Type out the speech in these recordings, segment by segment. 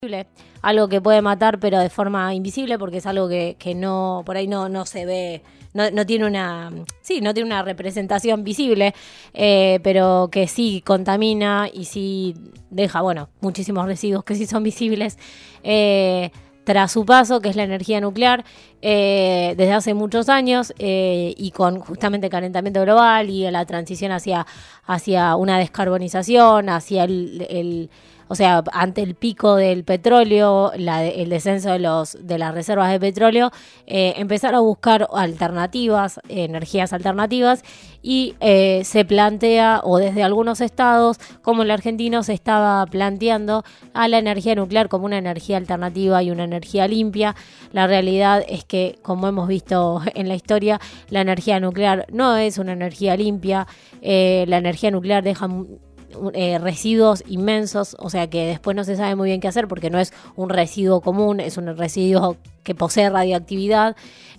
algo que puede matar pero de forma invisible, porque es algo que no, por ahí no se ve, no tiene una representación visible, pero que sí contamina y sí deja, muchísimos residuos que sí son visibles tras su paso, que es la energía nuclear, desde hace muchos años, y con justamente el calentamiento global y la transición hacia una descarbonización, hacia ante el pico del petróleo, el descenso de las reservas de petróleo, empezar a buscar alternativas, energías alternativas, y se plantea, o desde algunos estados, como el argentino, se estaba planteando a la energía nuclear como una energía alternativa y una energía limpia. La realidad es que, como hemos visto en la historia, la energía nuclear no es una energía limpia. La energía nuclear deja residuos inmensos, o sea que después no se sabe muy bien qué hacer, porque no es un residuo común, es un residuo que posee radioactividad.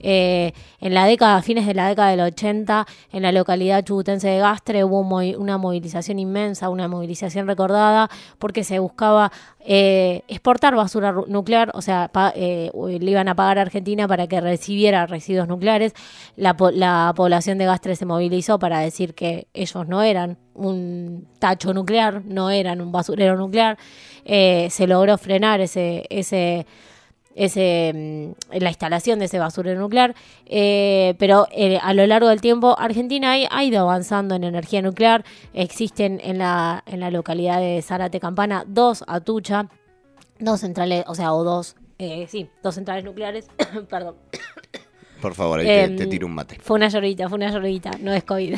A fines de la década del 80, en la localidad chubutense de Gastre hubo una movilización inmensa, una movilización recordada, porque se buscaba exportar basura nuclear, o sea, le iban a pagar a Argentina para que recibiera residuos nucleares. La población de Gastre se movilizó para decir que ellos no eran un tacho nuclear, no eran un basurero nuclear. Se logró frenar la instalación de ese basurero nuclear, pero a lo largo del tiempo Argentina ha ido avanzando en energía nuclear. Existen en la localidad de Zárate Campana dos centrales, dos centrales nucleares. Perdón. Por favor, ahí te tiro un mate. Fue una llorita, no es COVID.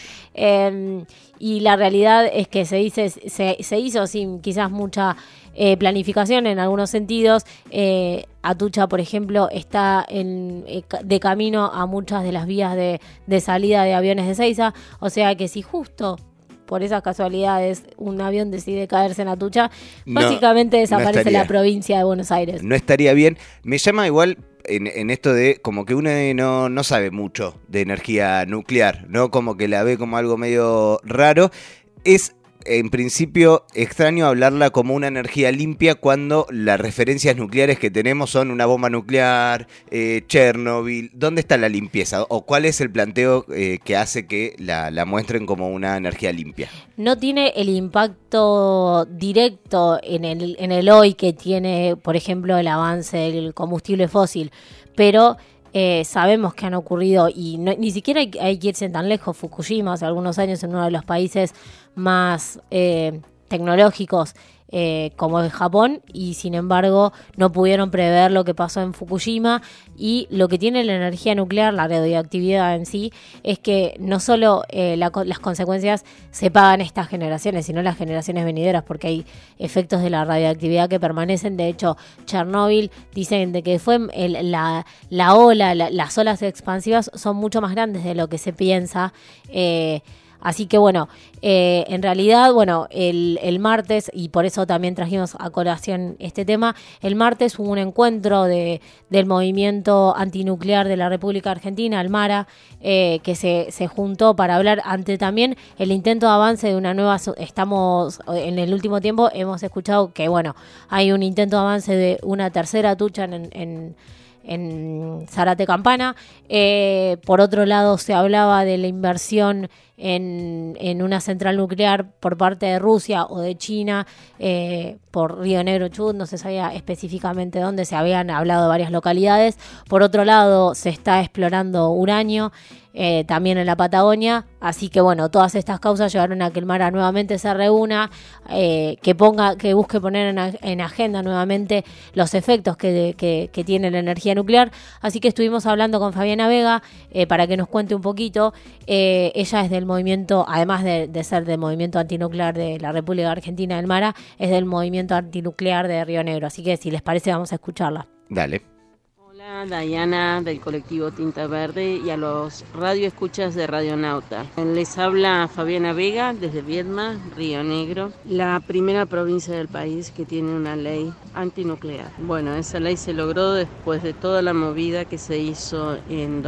Y la realidad es que se hizo sin quizás mucha planificación en algunos sentidos. Atucha, por ejemplo, está de camino a muchas de las vías de salida de aviones de Ezeiza, o sea que si justo por esas casualidades un avión decide caerse en Atucha, básicamente desaparece la provincia de Buenos Aires. No estaría bien. Me llama igual en esto de como que uno no sabe mucho de energía nuclear, ¿no? Como que la ve como algo medio raro. Es en principio extraño hablarla como una energía limpia cuando las referencias nucleares que tenemos son una bomba nuclear, Chernobyl. ¿Dónde está la limpieza? ¿O cuál es el planteo que hace que la muestren como una energía limpia? No tiene el impacto directo en el hoy que tiene, por ejemplo, el avance del combustible fósil, pero sabemos que han ocurrido, y ni siquiera hay que irse tan lejos. Fukushima, hace algunos años, en uno de los países más tecnológicos como es Japón, y sin embargo no pudieron prever lo que pasó en Fukushima. Y lo que tiene la energía nuclear, la radioactividad en sí, es que no solo las consecuencias se pagan estas generaciones, sino las generaciones venideras, porque hay efectos de la radioactividad que permanecen. De hecho, Chernobyl, dicen de que fue las olas expansivas son mucho más grandes de lo que se piensa. Así que en realidad, el martes, y por eso también trajimos a colación este tema, el martes hubo un encuentro del movimiento antinuclear de la República Argentina, el MARA, que se juntó para hablar ante también el intento de avance de una nueva. En el último tiempo hemos escuchado que, hay un intento de avance de una tercera Atucha en Zárate Campana. Por otro lado, se hablaba de la inversión en una central nuclear por parte de Rusia o de China, por Río Negro, Chubut, no se sabía específicamente dónde, se habían hablado de varias localidades. Por otro lado, se está explorando uranio, también en la Patagonia. Así que todas estas causas llevaron a que el MARA nuevamente se reúna, que busque poner en agenda nuevamente los efectos que tiene la energía nuclear. Así que estuvimos hablando con Fabiana Vega para que nos cuente un poquito. Ella es del movimiento, además de ser del movimiento antinuclear de la República Argentina, del MARA, es del movimiento antinuclear de Río Negro. Así que, si les parece, vamos a escucharla. Dale. Dayana del colectivo Tinta Verde y a los radioescuchas de Radionauta. Les habla Fabiana Vega desde Viedma, Río Negro, la primera provincia del país que tiene una ley antinuclear. Bueno, esa ley se logró después de toda la movida que se hizo en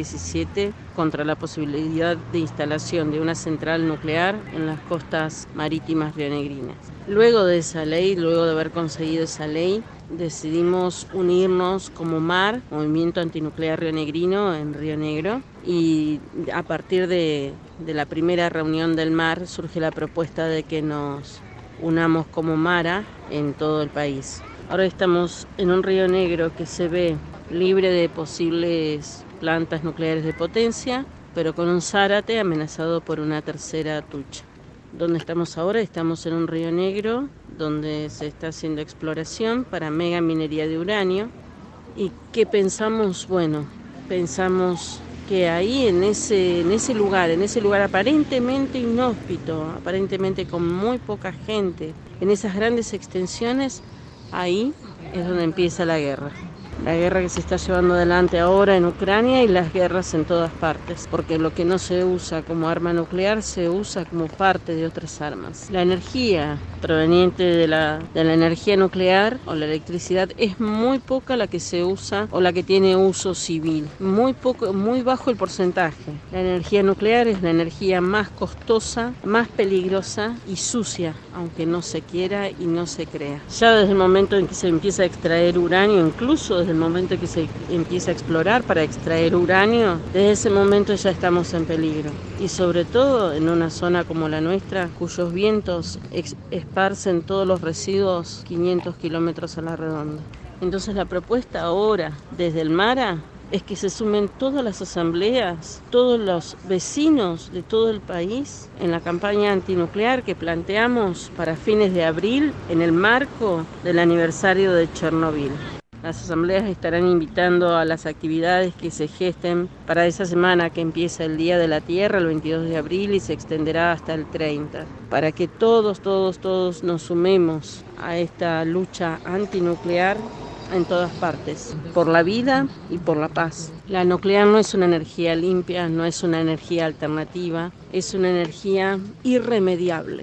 2017 contra la posibilidad de instalación de una central nuclear en las costas marítimas rionegrinas. Luego de esa ley, luego de haber conseguido esa ley, decidimos unirnos como MAR, Movimiento Antinuclear Rionegrino, en Río Negro, y a partir de la primera reunión del MAR surge la propuesta de que nos unamos como MARA en todo el país. Ahora estamos en un Río Negro que se ve libre de posibles plantas nucleares de potencia, pero con un Zárate amenazado por una tercera tucha. ¿Dónde estamos ahora? Estamos en un Río Negro donde se está haciendo exploración para mega minería de uranio. ¿Y qué pensamos? Bueno, pensamos que ahí en ese lugar aparentemente inhóspito, aparentemente con muy poca gente, en esas grandes extensiones, ahí es donde empieza la guerra. La guerra que se está llevando adelante ahora en Ucrania y las guerras en todas partes, porque lo que no se usa como arma nuclear se usa como parte de otras armas. La energía proveniente de la energía nuclear o la electricidad es muy poca la que se usa o la que tiene uso civil, muy poco, muy bajo el porcentaje. La energía nuclear es la energía más costosa, más peligrosa y sucia, aunque no se quiera y no se crea. Ya desde el momento en que se empieza a extraer uranio, incluso desde el momento en que se empieza a explorar para extraer uranio, desde ese momento ya estamos en peligro. Y sobre todo en una zona como la nuestra, cuyos vientos esparcen todos los residuos 500 kilómetros a la redonda. Entonces la propuesta ahora desde el MARA es que se sumen todas las asambleas, todos los vecinos de todo el país en la campaña antinuclear que planteamos para fines de abril en el marco del aniversario de Chernobyl. Las asambleas estarán invitando a las actividades que se gesten para esa semana que empieza el Día de la Tierra, el 22 de abril, y se extenderá hasta el 30, para que todos nos sumemos a esta lucha antinuclear en todas partes, por la vida y por la paz. La nuclear no es una energía limpia, no es una energía alternativa, es una energía irremediable.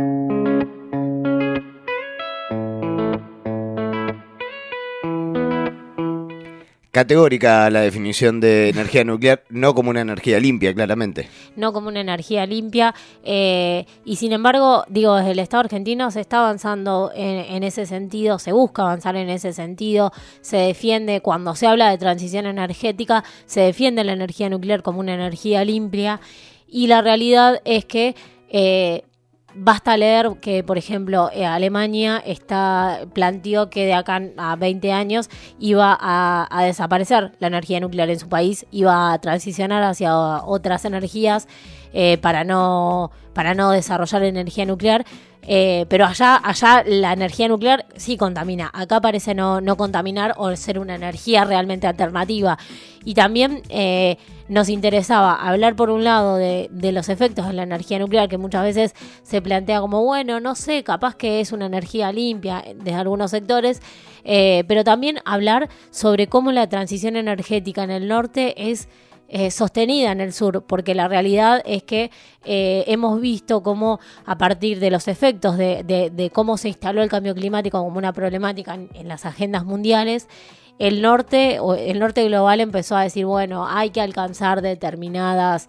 Categórica la definición de energía nuclear, no como una energía limpia, claramente. No como una energía limpia, y sin embargo, digo, desde el Estado argentino se está avanzando en ese sentido, se busca avanzar en ese sentido, se defiende, cuando se habla de transición energética, se defiende la energía nuclear como una energía limpia, y la realidad es que basta leer que, por ejemplo, Alemania planteó que de acá a 20 años iba a desaparecer la energía nuclear en su país, iba a transicionar hacia otras energías para no desarrollar energía nuclear. Pero allá la energía nuclear sí contamina. Acá parece no contaminar o ser una energía realmente alternativa. Y también nos interesaba hablar por un lado de los efectos de la energía nuclear, que muchas veces se plantea como, bueno, no sé, capaz que es una energía limpia desde algunos sectores, pero también hablar sobre cómo la transición energética en el norte es sostenida en el sur, porque la realidad es que hemos visto cómo a partir de los efectos de cómo se instaló el cambio climático como una problemática en las agendas mundiales, el norte global empezó a decir, bueno, hay que alcanzar determinados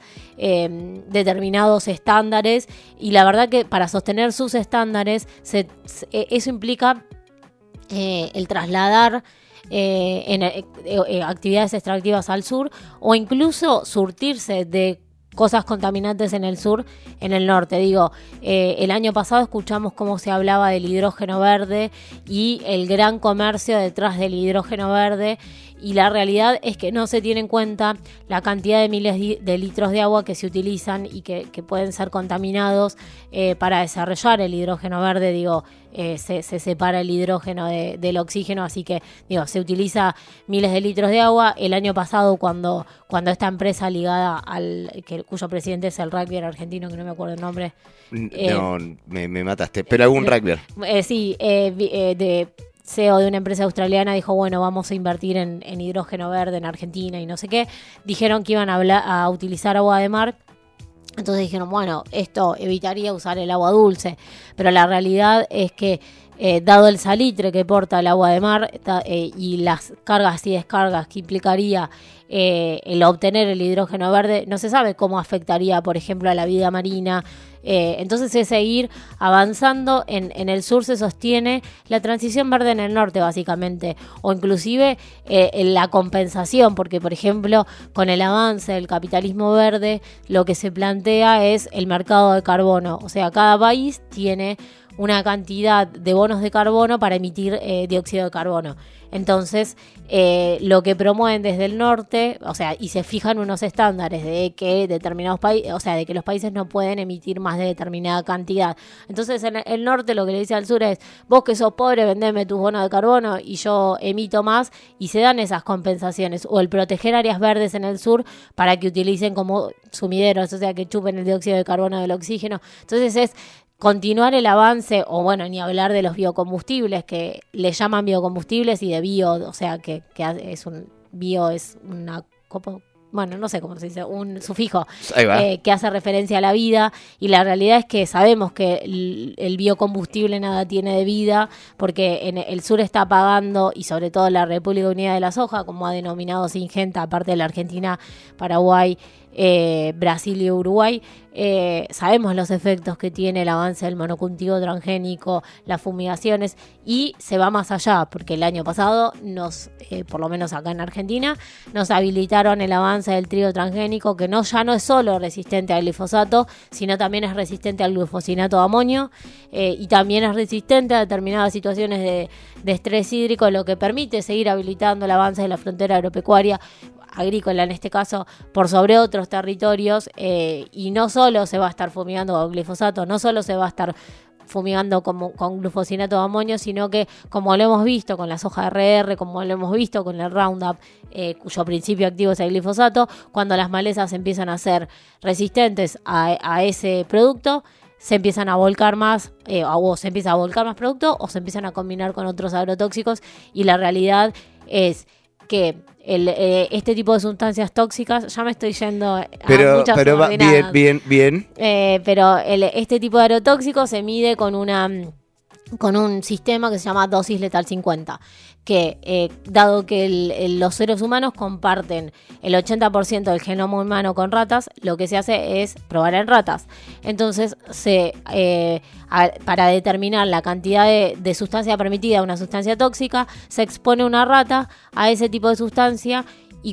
estándares, y la verdad que para sostener sus estándares eso implica el trasladar actividades extractivas al sur, o incluso surtirse de cosas contaminantes en el sur, en el norte. Digo, el año pasado escuchamos cómo se hablaba del hidrógeno verde y el gran comercio detrás del hidrógeno verde, y la realidad es que no se tiene en cuenta la cantidad de miles de litros de agua que se utilizan y que pueden ser contaminados para desarrollar el hidrógeno verde. Digo, se separa el hidrógeno del oxígeno, así que digo, se utiliza miles de litros de agua. El año pasado, cuando esta empresa ligada cuyo presidente es el rugby argentino, que no me acuerdo el nombre. No, me mataste, pero algún rugby. Sí, CEO de una empresa australiana dijo, bueno, vamos a invertir en hidrógeno verde en Argentina y no sé qué, dijeron que iban a utilizar agua de mar. Entonces dijeron, bueno, esto evitaría usar el agua dulce, pero la realidad es que dado el salitre que porta el agua de mar y las cargas y descargas que implicaría el obtener el hidrógeno verde, no se sabe cómo afectaría, por ejemplo, a la vida marina. Entonces es seguir avanzando. En el sur se sostiene la transición verde en el norte, básicamente, o inclusive en la compensación, porque, por ejemplo, con el avance del capitalismo verde, lo que se plantea es el mercado de carbono. O sea, cada país tiene una cantidad de bonos de carbono para emitir dióxido de carbono. Entonces, lo que promueven desde el norte, o sea, y se fijan unos estándares de que determinados países, o sea, de que los países no pueden emitir más de determinada cantidad. Entonces, en el norte lo que le dice al sur es, vos que sos pobre, vendeme tus bonos de carbono y yo emito más, y se dan esas compensaciones. O el proteger áreas verdes en el sur para que utilicen como sumideros, o sea, que chupen el dióxido de carbono del oxígeno. Entonces es continuar el avance, o bueno, ni hablar de los biocombustibles, que le llaman biocombustibles y de bio, o sea, que es un bio, es una bueno, no sé cómo se dice, un sufijo que hace referencia a la vida, y la realidad es que sabemos que el biocombustible nada tiene de vida, porque en el sur está pagando, y sobre todo la República Unida de la Soja, como ha denominado Singenta, aparte de la Argentina, Paraguay, Brasil y Uruguay, sabemos los efectos que tiene el avance del monocultivo transgénico, las fumigaciones, y se va más allá, porque el año pasado por lo menos acá en Argentina, nos habilitaron el avance del trigo transgénico, que ya no es solo resistente al glifosato, sino también es resistente al glufosinato de amonio, y también es resistente a determinadas situaciones de estrés hídrico, lo que permite seguir habilitando el avance de la frontera agropecuaria, agrícola en este caso, por sobre otros territorios, y no solo se va a estar fumigando con glifosato, no solo se va a estar fumigando con glufosinato de amonio, sino que, como lo hemos visto con la soja RR, como lo hemos visto con el Roundup, cuyo principio activo es el glifosato, cuando las malezas empiezan a ser resistentes a ese producto, se empiezan a volcar más, o se empieza a volcar más producto, o se empiezan a combinar con otros agrotóxicos, y la realidad es que este tipo de sustancias tóxicas, ya me estoy yendo a muchas ordenadas. Bien. Pero este tipo de agrotóxicos se mide con un sistema que se llama dosis letal 50, que dado que los seres humanos comparten el 80% del genoma humano con ratas, lo que se hace es probar en ratas. Entonces, para determinar la cantidad de sustancia permitida, una sustancia tóxica, se expone una rata a ese tipo de sustancia,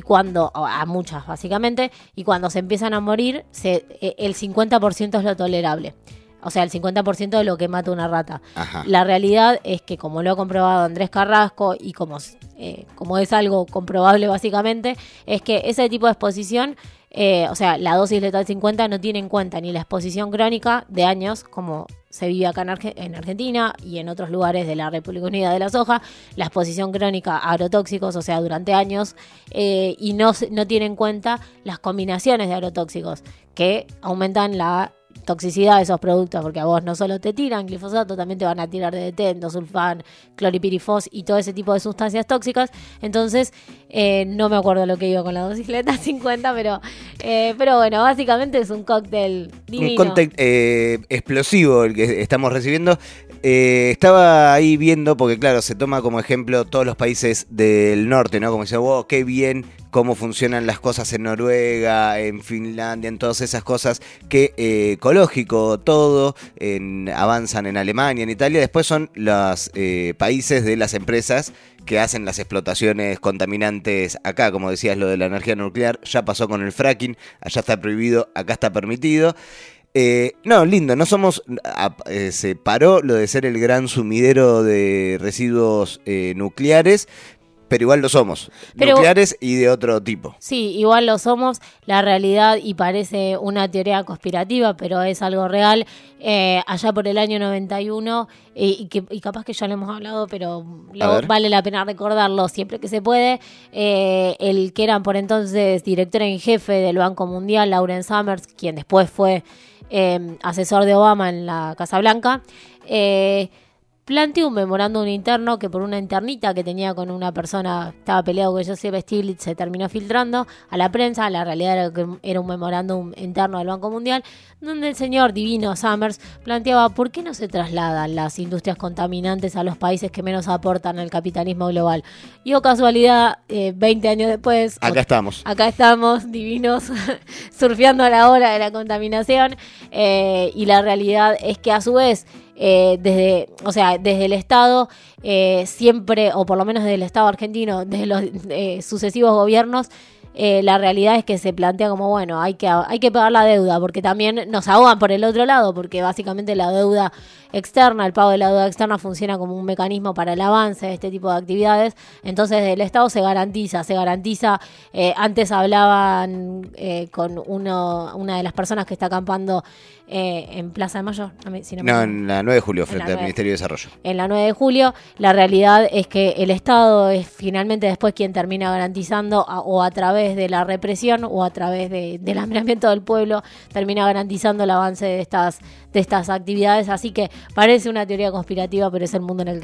a muchas básicamente, y cuando se empiezan a morir, el 50% es lo tolerable. O sea, el 50% de lo que mata una rata. Ajá. La realidad es que, como lo ha comprobado Andrés Carrasco, y como es algo comprobable básicamente, es que ese tipo de exposición, o sea, la dosis letal 50 no tiene en cuenta ni la exposición crónica de años, como se vive acá en Argentina y en otros lugares de la República Unida de la Soja, la exposición crónica a agrotóxicos, o sea, durante años, y no tiene en cuenta las combinaciones de agrotóxicos que aumentan la toxicidad de esos productos, porque a vos no solo te tiran glifosato, también te van a tirar DDT, endosulfán, cloripirifos y todo ese tipo de sustancias tóxicas. Entonces, no me acuerdo lo que iba con la dosis letal 50, pero bueno, básicamente es un cóctel divino. Un cóctel explosivo el que estamos recibiendo. Estaba ahí viendo, porque claro, se toma como ejemplo todos los países del norte, ¿no? Como dice, wow, qué bien cómo funcionan las cosas en Noruega, en Finlandia, en todas esas cosas, que ecológico todo, avanzan en Alemania, en Italia. Después son los países de las empresas que hacen las explotaciones contaminantes acá, como decías, lo de la energía nuclear, ya pasó con el fracking, allá está prohibido, acá está permitido. No, lindo, no somos, se paró lo de ser el gran sumidero de residuos nucleares, pero igual lo somos, nucleares y de otro tipo. Sí, igual lo somos, la realidad, y parece una teoría conspirativa, pero es algo real. Allá por el año 91, y capaz que ya lo hemos hablado, pero vale la pena recordarlo siempre que se puede, el que era por entonces director en jefe del Banco Mundial, Lawrence Summers, quien después fue asesor de Obama en la Casa Blanca, planteó un memorándum interno que por una internita que tenía con una persona, estaba peleado con Joseph Stiglitz, se terminó filtrando a la prensa. La realidad era que era un memorándum interno del Banco Mundial, donde el señor Divino Summers planteaba por qué no se trasladan las industrias contaminantes a los países que menos aportan al capitalismo global. Y casualidad, 20 años después, acá estamos divinos, surfeando a la ola de la contaminación, y la realidad es que a su vez, desde el Estado, siempre, o por lo menos desde el Estado argentino, desde los sucesivos gobiernos, la realidad es que se plantea como, bueno, hay que pagar la deuda, porque también nos ahogan por el otro lado, porque básicamente la deuda externa, el pago de la deuda externa funciona como un mecanismo para el avance de este tipo de actividades. Entonces desde el Estado se garantiza, antes hablaban con una de las personas que está acampando en Plaza de Mayo, en la 9 de julio, frente al Ministerio de Desarrollo. En la 9 de julio, la realidad es que el Estado es finalmente después quien termina garantizando, o a través de la represión o a través del hambriamiento del pueblo, termina garantizando el avance de estas actividades. Así que parece una teoría conspirativa, pero es el mundo en el que